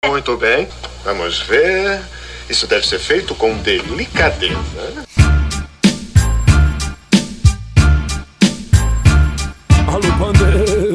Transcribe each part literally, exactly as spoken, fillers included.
Muito bem, vamos ver. Isso deve ser feito com delicadeza. Alô, pandeiro.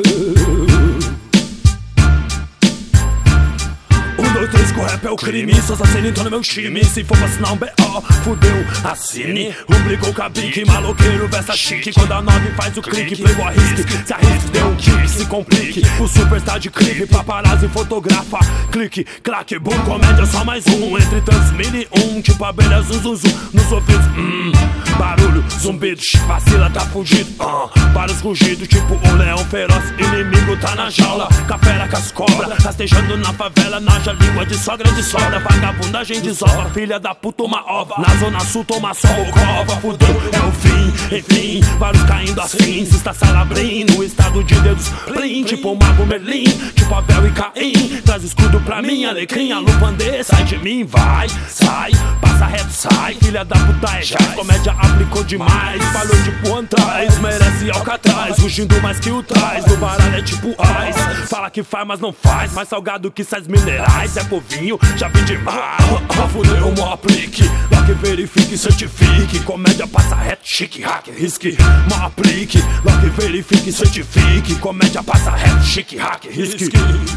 Um, dois, três, com rap é o crime. Seus assassinos entram no meu time. Se for pra assinar um B O, fudeu, assine. Rubricou o cabique, maloqueiro, vesta chique. Quando a nove faz o clique, playboy risque. Se arrisque, deu um kick, se complique. O superstar de clipe, paparazzi fotografa. Clique, claque, boom, comédia só mais um. Entre tantos mil e um, tipo abelha, zum, zum, zum. Nos ouvidos, hum, barulho, zumbido, vacila, tá fugido, uh, vários rugidos, tipo um leão feroz. Inimigo tá na jaula, cafera com as cobras. Rastejando na favela, naja, língua de sogra de sogra. Vagabunda, gente desova, filha da puta, uma ova. Na zona sul, toma sol, cova, fudeu, é o fim. Enfim, vários caindo assim, se está salabrindo. Estado de dedos, plim, tipo o mago Merlin. Tipo Abel e Caim, traz o escudo pra mim. Alecrim, alô, pandê, sai de mim, vai, sai, passa reto, sai. Filha da puta é jazz, comédia aplicou demais. Falou tipo Antraz, merece Alcatraz. Rugindo mais que o trás, no baralho é tipo ice. Fala que faz, mas não faz, mais salgado que sais minerais. É povinho, já vi demais. Fudeu, mó aplique, lá que verifique, certifique. Comédia passa reto, chique, hack, risque. Mó aplique, lá que verifique, certifique. Comédia passa reto, chique, hack, risque.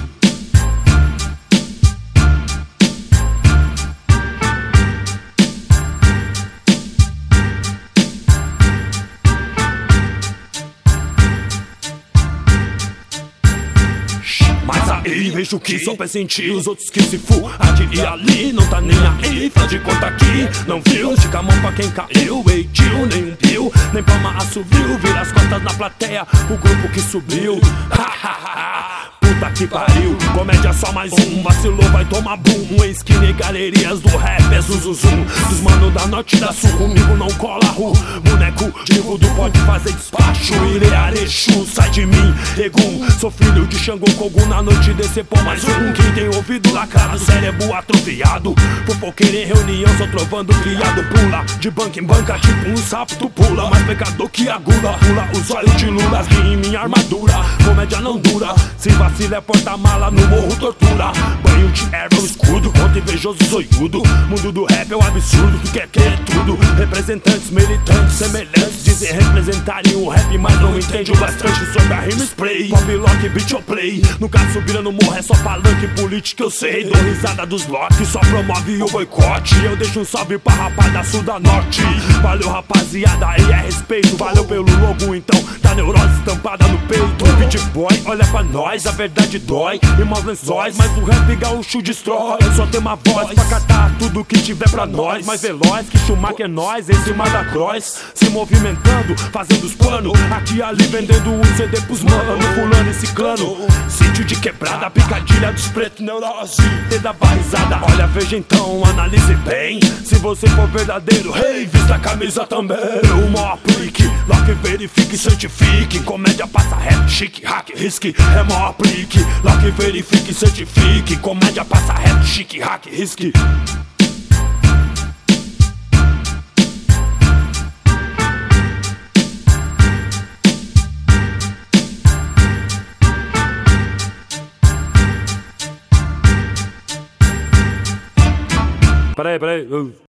Mas aí vejo que só pensa em ti, os outros que se fu adi e ali, não tá nem aí, faz de conta que não viu. Estica a mão pra quem caiu, ei tio, nem um pio, nem palma assobio. Vira as costas na plateia, o grupo que subiu. Ha ha ha, puta que pariu, comédia só mais um. Vacilou, vai tomar boom. Esquina e galerias do rap é zuzuzum. Dos mano da norte e da sul, comigo não cola ru. Boneco de voodoo pode fazer despacho. Irei arechu, sai de mim, egum. Sou filho de Xangô, Kogu, na noite descer por mais um. Quem tem ouvido lacrado, cérebro atrofiado. Fofoqueiro em reunião, só trovando criado. Pula de banca em banca, tipo um sapo, tu pula. Mais pecador que a gula, pula os olhos de lula. Ri em minha armadura, comédia não dura. Se vacila é porta-mala, no morro tortura. Banho de erva, o escudo, contra invejoso zoiudo. Mundo do rap é um absurdo, que quer querer tudo. Representantes, militantes, semelhantes, dizem representarem o rap, mas não entende o bastante sobre a rima spray. Pop, lock, beat ou play. Nunca subiram no morro, é só palanque político, eu sei. Dou risada dos lock, só promove o boicote. Eu deixo um salve pra rapaz da sul da norte. Valeu rapaziada, aí é respeito. Valeu pelo logo então, tá neurose estampada no peito. Beat boy, olha pra nós, a verdade dói. Irmãos lençóis, mas o rap gaúcho destrói. Só tem uma voz pra catar tudo que tiver pra nós. Mais veloz que Schumacher é nós, em cima da cross. Se movimentando, fazendo os planos. Aqui e ali vendendo um C D pros mano. Fulano e ciclano, sítio de quebrada, picadilha dos pretos, neurose. Te dá barrizada, olha, veja então, analise bem. Se você for verdadeiro, rei, hey, vista a camisa também. O maior aplique, lá que verifique, certifique. Comédia passa rap, chique, hack, risque. É maior aplique, lá que verifique, certifique. Comédia passa rap, chique, hack, risque. Peraí, peraí.